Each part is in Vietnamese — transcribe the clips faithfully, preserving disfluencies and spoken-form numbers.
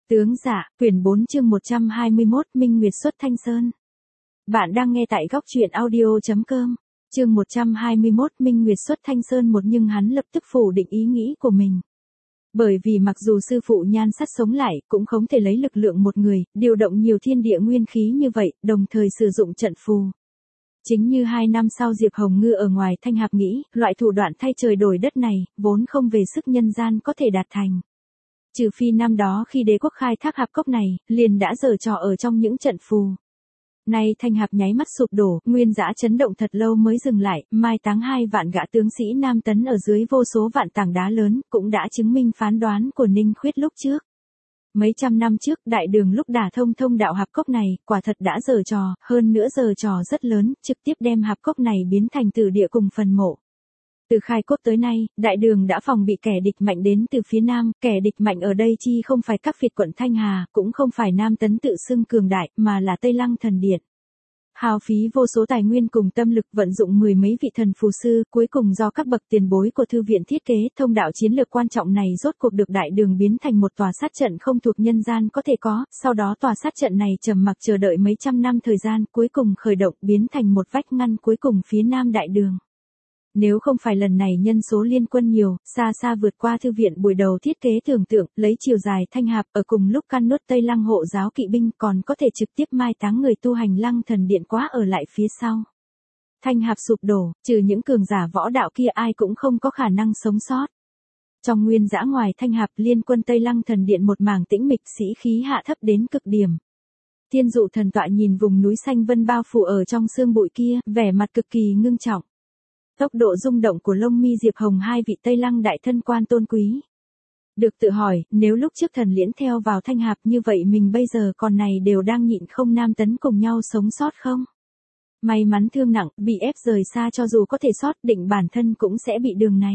Tướng dạ, quyển bốn chương một trăm hai mươi mốt Minh Nguyệt xuất Thanh Sơn. Bạn đang nghe tại góc truyện audio.com. Chương một trăm hai mươi mốt Minh Nguyệt xuất Thanh Sơn một nhưng hắn lập tức phủ định ý nghĩ của mình. Bởi vì mặc dù sư phụ Nhan Sắt sống lại, cũng không thể lấy lực lượng một người, điều động nhiều thiên địa nguyên khí như vậy, đồng thời sử dụng trận phù. Chính như hai năm sau Diệp Hồng Ngư ở ngoài Thanh Hạp nghĩ, loại thủ đoạn thay trời đổi đất này, vốn không về sức nhân gian có thể đạt thành. Trừ phi năm đó khi đế quốc khai thác hạp cốc này, liền đã giở trò ở trong những trận phù. Nay Thanh Hạp nháy mắt sụp đổ, nguyên dã chấn động thật lâu mới dừng lại, mai táng hai vạn gã tướng sĩ Nam Tấn ở dưới vô số vạn tảng đá lớn, cũng đã chứng minh phán đoán của Ninh Khuyết lúc trước. Mấy trăm năm trước, đại đường lúc đả thông thông đạo hạp cốc này, quả thật đã giở trò, hơn nữa giở trò rất lớn, trực tiếp đem hạp cốc này biến thành tử địa cùng phần mộ. Từ khai cốt tới nay, đại đường đã phòng bị kẻ địch mạnh đến từ phía nam, kẻ địch mạnh ở đây chi không phải các phiệt quận Thanh Hà, cũng không phải Nam Tấn tự xưng cường đại, mà là Tây Lăng thần điện. Hao phí vô số tài nguyên cùng tâm lực vận dụng mười mấy vị thần phù sư, cuối cùng do các bậc tiền bối của thư viện thiết kế, thông đạo chiến lược quan trọng này rốt cuộc được đại đường biến thành một tòa sát trận không thuộc nhân gian có thể có, sau đó tòa sát trận này trầm mặc chờ đợi mấy trăm năm thời gian, cuối cùng khởi động biến thành một vách ngăn cuối cùng phía nam đại đường. Nếu không phải lần này nhân số liên quân nhiều, xa xa vượt qua thư viện buổi đầu thiết kế tưởng tượng, lấy chiều dài Thanh Hạp ở cùng lúc căn nuốt Tây Lăng hộ giáo kỵ binh còn có thể trực tiếp mai táng người tu hành Lăng thần điện quá ở lại phía sau. Thanh Hạp sụp đổ, trừ những cường giả võ đạo kia ai cũng không có khả năng sống sót. Trong nguyên dã ngoài Thanh Hạp liên quân Tây Lăng thần điện một mảng tĩnh mịch sĩ khí hạ thấp đến cực điểm. Thiên dụ thần tọa nhìn vùng núi xanh vân bao phủ ở trong sương bụi kia, vẻ mặt cực kỳ ngưng trọng. Tốc độ rung động của lông mi Diệp Hồng hai vị Tây Lăng đại thân quan tôn quý. Được tự hỏi, nếu lúc trước thần liễn theo vào Thanh Hạp như vậy mình bây giờ còn này đều đang nhịn không Nam Tấn cùng nhau sống sót không? May mắn thương nặng, bị ép rời xa cho dù có thể sót định bản thân cũng sẽ bị đường này.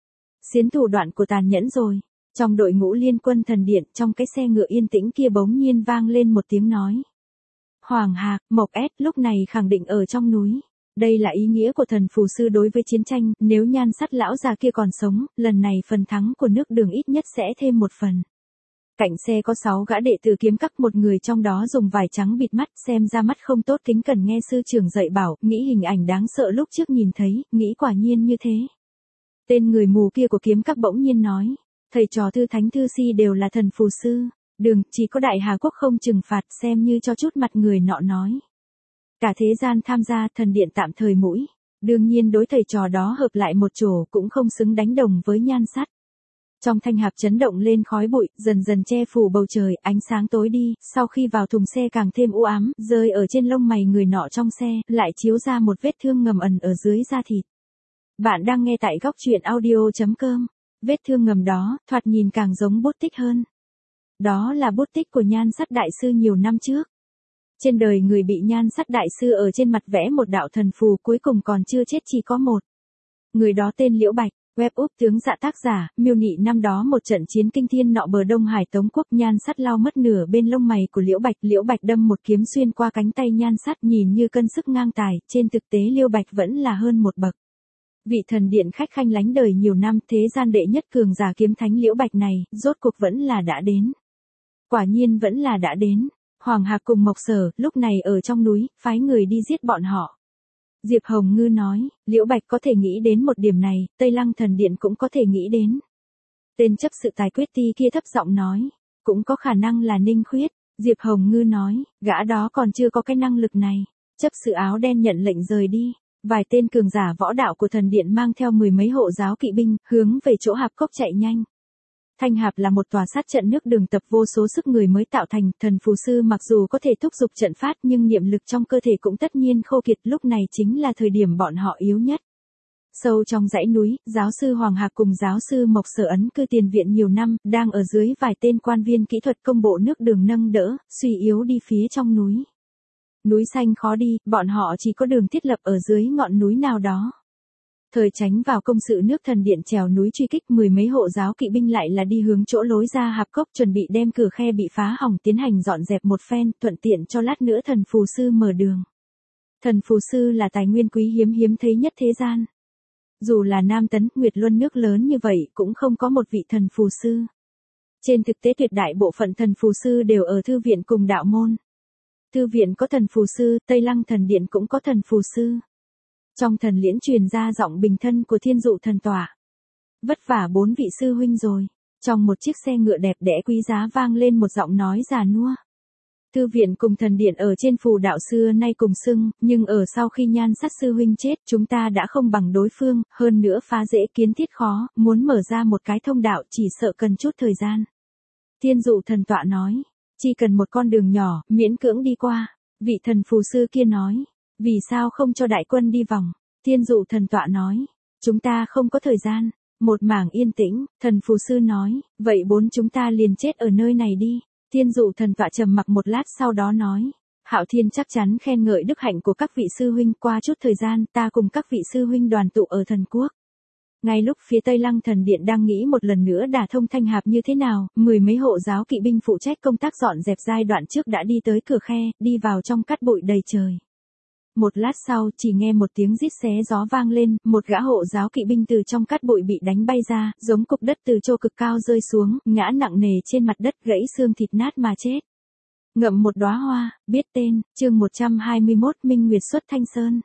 Xiến thủ đoạn của tàn nhẫn rồi. Trong đội ngũ liên quân thần điện, trong cái xe ngựa yên tĩnh kia bỗng nhiên vang lên một tiếng nói. Hoàng Hạc, Mộc Ét lúc này khẳng định ở trong núi. Đây là ý nghĩa của thần phù sư đối với chiến tranh, nếu Nhan Sắt lão già kia còn sống, lần này phần thắng của nước đường ít nhất sẽ thêm một phần. Cạnh xe có sáu gã đệ tử kiếm các, một người trong đó dùng vải trắng bịt mắt, xem ra mắt không tốt, kính cẩn nghe sư trưởng dạy bảo, nghĩ hình ảnh đáng sợ lúc trước nhìn thấy, nghĩ quả nhiên như thế. Tên người mù kia của kiếm các bỗng nhiên nói, thầy trò Thư Thánh Thư Si đều là thần phù sư, đường chỉ có Đại Hà Quốc không trừng phạt, xem như cho chút mặt người nọ nói. Cả thế gian tham gia, thần điện tạm thời mũi. Đương nhiên đối thầy trò đó hợp lại một chỗ cũng không xứng đánh đồng với Nhan Sắt. Trong Thanh Hạp chấn động lên khói bụi, dần dần che phủ bầu trời, ánh sáng tối đi, sau khi vào thùng xe càng thêm u ám, rơi ở trên lông mày người nọ trong xe, lại chiếu ra một vết thương ngầm ẩn ở dưới da thịt. Bạn đang nghe tại góc truyện audio.com. Vết thương ngầm đó, thoạt nhìn càng giống bút tích hơn. Đó là bút tích của Nhan Sắt đại sư nhiều năm trước. Trên đời người bị Nhan Sắt đại sư ở trên mặt vẽ một đạo thần phù cuối cùng còn chưa chết chỉ có một. Người đó tên Liễu Bạch, web úp tướng dạ tác giả, miêu nị năm đó một trận chiến kinh thiên nọ bờ Đông Hải Tống Quốc Nhan Sắt lao mất nửa bên lông mày của Liễu Bạch. Liễu Bạch đâm một kiếm xuyên qua cánh tay Nhan Sắt nhìn như cân sức ngang tài, trên thực tế Liễu Bạch vẫn là hơn một bậc. Vị thần điện khách khanh lánh đời nhiều năm thế gian đệ nhất cường giả kiếm thánh Liễu Bạch này, rốt cuộc vẫn là đã đến. Quả nhiên vẫn là đã đến. Hoàng Hạc cùng Mộc Sở, lúc này ở trong núi, phái người đi giết bọn họ. Diệp Hồng Ngư nói, Liễu Bạch có thể nghĩ đến một điểm này, Tây Lăng thần điện cũng có thể nghĩ đến. Tên chấp sự tài quyết ti kia thấp giọng nói, cũng có khả năng là Ninh Khuyết. Diệp Hồng Ngư nói, gã đó còn chưa có cái năng lực này. Chấp sự áo đen nhận lệnh rời đi. Vài tên cường giả võ đạo của thần điện mang theo mười mấy hộ giáo kỵ binh, hướng về chỗ hạp cốc chạy nhanh. Thanh Hạp là một tòa sát trận nước đường tập vô số sức người mới tạo thành, thần phù sư mặc dù có thể thúc giục trận phát nhưng niệm lực trong cơ thể cũng tất nhiên khô kiệt, lúc này chính là thời điểm bọn họ yếu nhất. Sâu trong dãy núi, giáo sư Hoàng Hạc cùng giáo sư Mộc Sở ấn cư tiền viện nhiều năm, đang ở dưới vài tên quan viên kỹ thuật công bộ nước đường nâng đỡ, suy yếu đi phía trong núi. Núi xanh khó đi, bọn họ chỉ có đường thiết lập ở dưới ngọn núi nào đó. Thời tránh vào công sự nước thần điện trèo núi truy kích, mười mấy hộ giáo kỵ binh lại là đi hướng chỗ lối ra hạp cốc, chuẩn bị đem cửa khe bị phá hỏng tiến hành dọn dẹp một phen, thuận tiện cho lát nữa thần phù sư mở đường. Thần phù sư là tài nguyên quý hiếm hiếm thấy nhất thế gian. Dù là Nam Tấn, Nguyệt Luân nước lớn như vậy cũng không có một vị thần phù sư. Trên thực tế tuyệt đại bộ phận thần phù sư đều ở thư viện cùng đạo môn. Thư viện có thần phù sư, Tây Lăng thần điện cũng có thần phù sư. Trong thần liễn truyền ra giọng bình thân của thiên dụ thần tọa. Vất vả bốn vị sư huynh rồi. Trong một chiếc xe ngựa đẹp đẽ quý giá vang lên một giọng nói già nua. Thư viện cùng thần điện ở trên phù đạo xưa nay cùng xưng, nhưng ở sau khi Nhan Sát sư huynh chết, chúng ta đã không bằng đối phương, hơn nữa phá dễ kiến thiết khó, muốn mở ra một cái thông đạo chỉ sợ cần chút thời gian. Thiên dụ thần tọa nói, chỉ cần một con đường nhỏ, miễn cưỡng đi qua. Vị thần phù sư kia nói, vì sao không cho đại quân đi vòng? Thiên dụ thần tọa nói, chúng ta không có thời gian. Một mảng yên tĩnh, thần phù sư nói, vậy bốn chúng ta liền chết ở nơi này đi. Thiên dụ thần tọa trầm mặc một lát sau đó nói, Hạo Thiên chắc chắn khen ngợi đức hạnh của các vị sư huynh, qua chút thời gian ta cùng các vị sư huynh đoàn tụ ở thần quốc. Ngay lúc phía Tây Lăng thần điện đang nghĩ một lần nữa đả thông Thanh Hạp như thế nào, mười mấy hộ giáo kỵ binh phụ trách công tác dọn dẹp giai đoạn trước đã đi tới cửa khe, đi vào trong cát bụi đầy trời. Một lát sau chỉ nghe một tiếng rít xé gió vang lên, một gã hộ giáo kỵ binh từ trong cát bụi bị đánh bay ra, giống cục đất từ chỗ cực cao rơi xuống, ngã nặng nề trên mặt đất, gãy xương thịt nát mà chết. Ngậm một đóa hoa, biết tên, chương một trăm hai mươi mốt Minh Nguyệt xuất Thanh Sơn.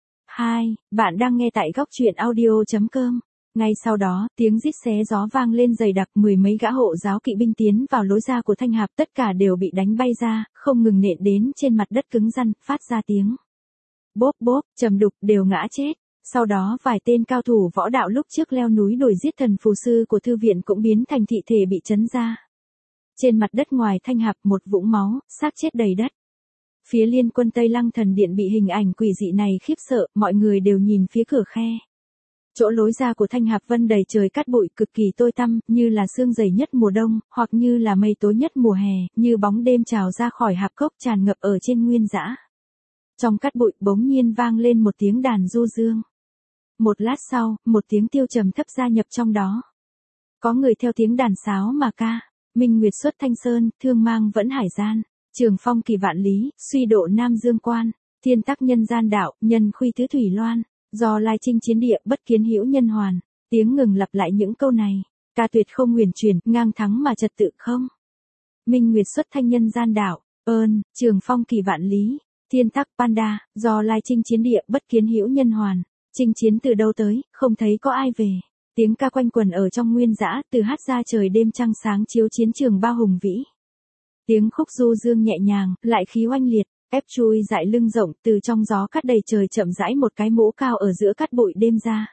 hai. Bạn đang nghe tại góc truyện audio chấm com. Ngay sau đó, tiếng rít xé gió vang lên dày đặc, mười mấy gã hộ giáo kỵ binh tiến vào lối ra của Thanh Hạp, tất cả đều bị đánh bay ra, không ngừng nện đến trên mặt đất cứng rắn, phát ra tiếng bốp bốp, trầm đục, đều ngã chết. Sau đó vài tên cao thủ võ đạo lúc trước leo núi đuổi giết thần phù sư của thư viện cũng biến thành thị thể bị chấn ra. Trên mặt đất ngoài Thanh Hạp một vũng máu, xác chết đầy đất. Phía liên quân Tây Lăng thần điện bị hình ảnh quỷ dị này khiếp sợ, mọi người đều nhìn phía cửa khe. Chỗ lối ra của Thanh Hạp vân đầy trời cát bụi cực kỳ tối tăm, như là sương dày nhất mùa đông, hoặc như là mây tối nhất mùa hè, như bóng đêm trào ra khỏi hạp cốc tràn ngập ở trên nguyên dã. Trong cát bụi bỗng nhiên vang lên một tiếng đàn du dương. Một lát sau, một tiếng tiêu trầm thấp gia nhập trong đó. Có người theo tiếng đàn sáo mà ca, Minh Nguyệt xuất Thanh Sơn, thương mang vẫn hải gian, trường phong kỳ vạn lý, suy độ Nam Dương quan, thiên tắc nhân gian đạo, nhân khuy tứ thủy loan, do lai chinh chiến địa, bất kiến hữu nhân hoàn. Tiếng ngừng lặp lại những câu này, ca tuyệt không huyền truyền, ngang thắng mà trật tự không. Minh Nguyệt xuất thanh nhân gian đạo, ơn, trường phong kỳ vạn lý. Thiên tắc panda, do lai chinh chiến địa, bất kiến hữu nhân hoàn. Chinh chiến từ đâu tới, không thấy có ai về. Tiếng ca quanh quần ở trong nguyên dã, từ hát ra trời đêm trăng sáng chiếu chiến trường bao hùng vĩ. Tiếng khúc du dương nhẹ nhàng, lại khí oanh liệt, ép chui dại lưng rộng, từ trong gió cát đầy trời chậm rãi một cái mũ cao ở giữa cát bụi đêm ra.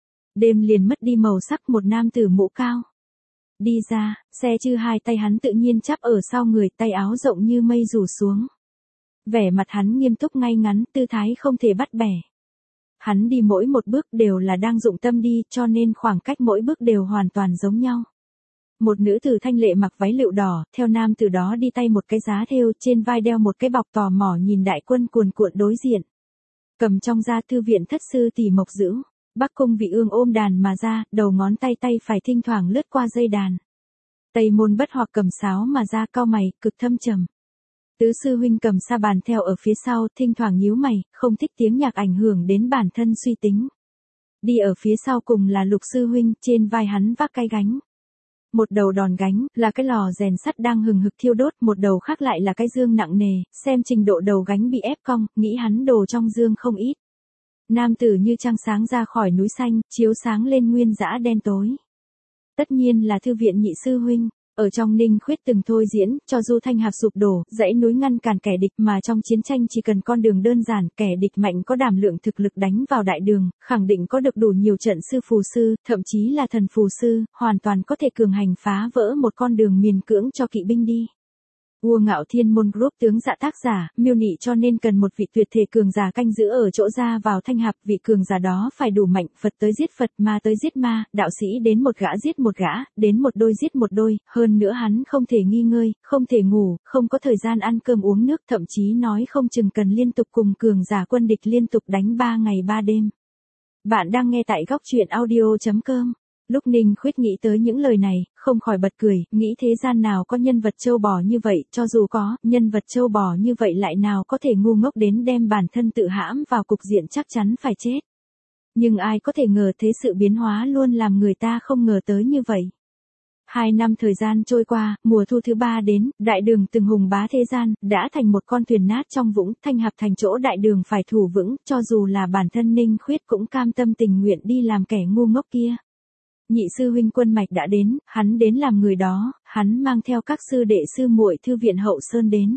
Đêm liền mất đi màu sắc, một nam tử mũ cao đi ra, xe chư hai tay hắn tự nhiên chắp ở sau người, tay áo rộng như mây rủ xuống. Vẻ mặt hắn nghiêm túc ngay ngắn, tư thái không thể bắt bẻ. Hắn đi mỗi một bước đều là đang dụng tâm đi, cho nên khoảng cách mỗi bước đều hoàn toàn giống nhau. Một nữ tử thanh lệ mặc váy lựu đỏ, theo nam tử đó đi tay một cái giá thêu, trên vai đeo một cái bọc, tò mò nhìn đại quân cuồn cuộn đối diện. Cầm trong ra thư viện thất sư tỷ Mộc Dữ, Bắc Cung Vị Ương ôm đàn mà ra, đầu ngón tay tay phải thỉnh thoảng lướt qua dây đàn. Tây Môn Bất hoặc cầm sáo mà ra, cau mày, cực thâm trầm. Tứ sư huynh cầm sa bàn theo ở phía sau, thỉnh thoảng nhíu mày, không thích tiếng nhạc ảnh hưởng đến bản thân suy tính. Đi ở phía sau cùng là Lục sư huynh, trên vai hắn vác cái gánh. Một đầu đòn gánh, là cái lò rèn sắt đang hừng hực thiêu đốt, một đầu khác lại là cái dương nặng nề, xem trình độ đầu gánh bị ép cong, nghĩ hắn đồ trong dương không ít. Nam tử như trăng sáng ra khỏi núi xanh, chiếu sáng lên nguyên dã đen tối. Tất nhiên là thư viện nhị sư huynh. Ở trong Ninh Khuyết từng thôi diễn, cho dù Thanh Hạp sụp đổ, dãy núi ngăn cản kẻ địch, mà trong chiến tranh chỉ cần con đường đơn giản, kẻ địch mạnh có đảm lượng thực lực đánh vào đại đường, khẳng định có được đủ nhiều trận sư phù sư, thậm chí là thần phù sư, hoàn toàn có thể cường hành phá vỡ một con đường miền cưỡng cho kỵ binh đi. Vua Ngạo Thiên Môn Group tướng dạ tác giả, miêu nị cho nên cần một vị tuyệt thể cường giả canh giữ ở chỗ ra vào Thanh Hạp, vị cường giả đó phải đủ mạnh, Phật tới giết Phật, ma tới giết ma, đạo sĩ đến một gã giết một gã, đến một đôi giết một đôi, hơn nữa hắn không thể nghỉ ngơi, không thể ngủ, không có thời gian ăn cơm uống nước, thậm chí nói không chừng cần liên tục cùng cường giả quân địch liên tục đánh ba ngày ba đêm. Bạn đang nghe tại góc truyện audio chấm com. Lúc Ninh Khuyết nghĩ tới những lời này, không khỏi bật cười, nghĩ thế gian nào có nhân vật trâu bò như vậy, cho dù có, nhân vật trâu bò như vậy lại nào có thể ngu ngốc đến đem bản thân tự hãm vào cục diện chắc chắn phải chết. Nhưng ai có thể ngờ thế sự biến hóa luôn làm người ta không ngờ tới như vậy. Hai năm thời gian trôi qua, mùa thu thứ ba đến, đại đường từng hùng bá thế gian, đã thành một con thuyền nát trong vũng, Thanh Hạp thành chỗ đại đường phải thủ vững, cho dù là bản thân Ninh Khuyết cũng cam tâm tình nguyện đi làm kẻ ngu ngốc kia. Nhị sư huynh Quân Mạch đã đến, hắn đến làm người đó, hắn mang theo các sư đệ sư muội thư viện Hậu Sơn đến.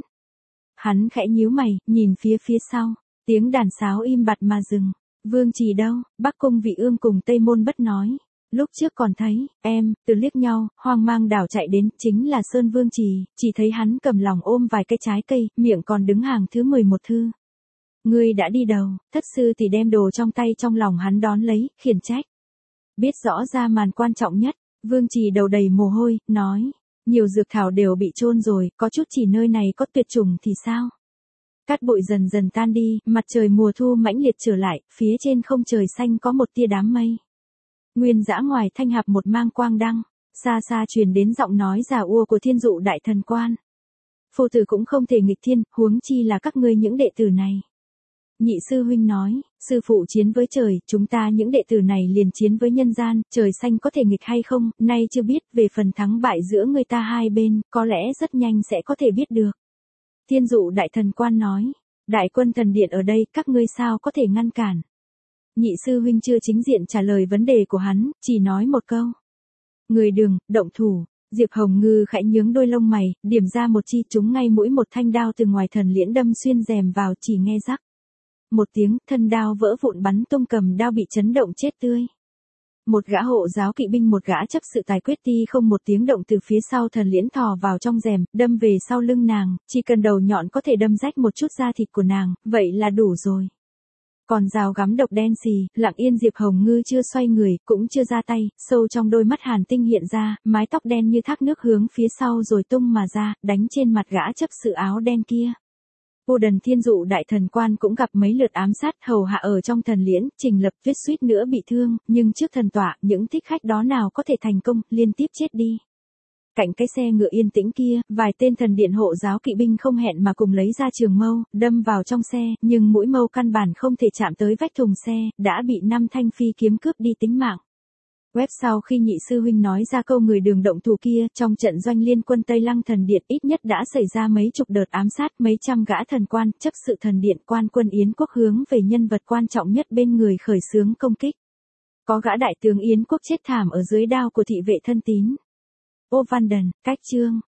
Hắn khẽ nhíu mày, nhìn phía phía sau, tiếng đàn sáo im bặt mà dừng. Vương Trì đâu? Bắc Cung Vị Ương cùng Tây Môn Bất nói. Lúc trước còn thấy, em, từ liếc nhau, hoang mang đảo chạy đến, chính là Sơn Vương Trì, chỉ thấy hắn cầm lòng ôm vài cái trái cây, miệng còn đứng hàng thứ mười một thư. Ngươi đã đi đầu, thất sư thì đem đồ trong tay trong lòng hắn đón lấy, khiển trách. Biết rõ ra màn quan trọng nhất, Vương Trì đầu đầy mồ hôi, nói, nhiều dược thảo đều bị chôn rồi, có chút chỉ nơi này có tuyệt chủng thì sao? Cát bụi dần dần tan đi, mặt trời mùa thu mãnh liệt trở lại, phía trên không trời xanh có một tia đám mây. Nguyên dã ngoài Thanh Hạp một mang quang đăng, xa xa truyền đến giọng nói già ua của Thiên Dụ đại thần quan. Phu tử cũng không thể nghịch thiên, huống chi là các ngươi những đệ tử này. Nhị sư huynh nói, sư phụ chiến với trời, chúng ta những đệ tử này liền chiến với nhân gian, trời xanh có thể nghịch hay không, nay chưa biết, về phần thắng bại giữa người ta hai bên, có lẽ rất nhanh sẽ có thể biết được. Thiên Dụ đại thần quan nói, đại quân thần điện ở đây, các ngươi sao có thể ngăn cản. Nhị sư huynh chưa chính diện trả lời vấn đề của hắn, chỉ nói một câu. Người đừng, động thủ. Diệp Hồng Ngư khẽ nhướng đôi lông mày, điểm ra một chi trúng ngay mũi một thanh đao từ ngoài thần liễn đâm xuyên rèm vào, chỉ nghe rắc. Một tiếng, thân đao vỡ vụn bắn tung, cầm đao bị chấn động chết tươi. Một gã hộ giáo kỵ binh một gã chấp sự tài quyết ti không một tiếng động từ phía sau thần liễn thò vào trong rèm, đâm về sau lưng nàng, chỉ cần đầu nhọn có thể đâm rách một chút da thịt của nàng, vậy là đủ rồi. Còn rào gắm độc đen xì, lặng yên Diệp Hồng Ngư chưa xoay người, cũng chưa ra tay, sâu trong đôi mắt hàn tinh hiện ra, mái tóc đen như thác nước hướng phía sau rồi tung mà ra, đánh trên mặt gã chấp sự áo đen kia. Vô Đần Thiên Dụ đại thần quan cũng gặp mấy lượt ám sát hầu hạ ở trong thần liễn, Trình Lập Tuyết suýt nữa bị thương, nhưng trước thần tọa, những thích khách đó nào có thể thành công, liên tiếp chết đi. Cạnh cái xe ngựa yên tĩnh kia, vài tên thần điện hộ giáo kỵ binh không hẹn mà cùng lấy ra trường mâu, đâm vào trong xe, nhưng mũi mâu căn bản không thể chạm tới vách thùng xe, đã bị năm thanh phi kiếm cướp đi tính mạng. Web sau khi nhị sư huynh nói ra câu người đường động thủ kia, trong trận doanh liên quân Tây Lăng thần điện ít nhất đã xảy ra mấy chục đợt ám sát, mấy trăm gã thần quan, chấp sự thần điện, quan quân Yến quốc hướng về nhân vật quan trọng nhất bên người khởi xướng công kích. Có gã đại tướng Yến quốc chết thảm ở dưới đao của thị vệ thân tín. Ô Văn Đần, cách chương.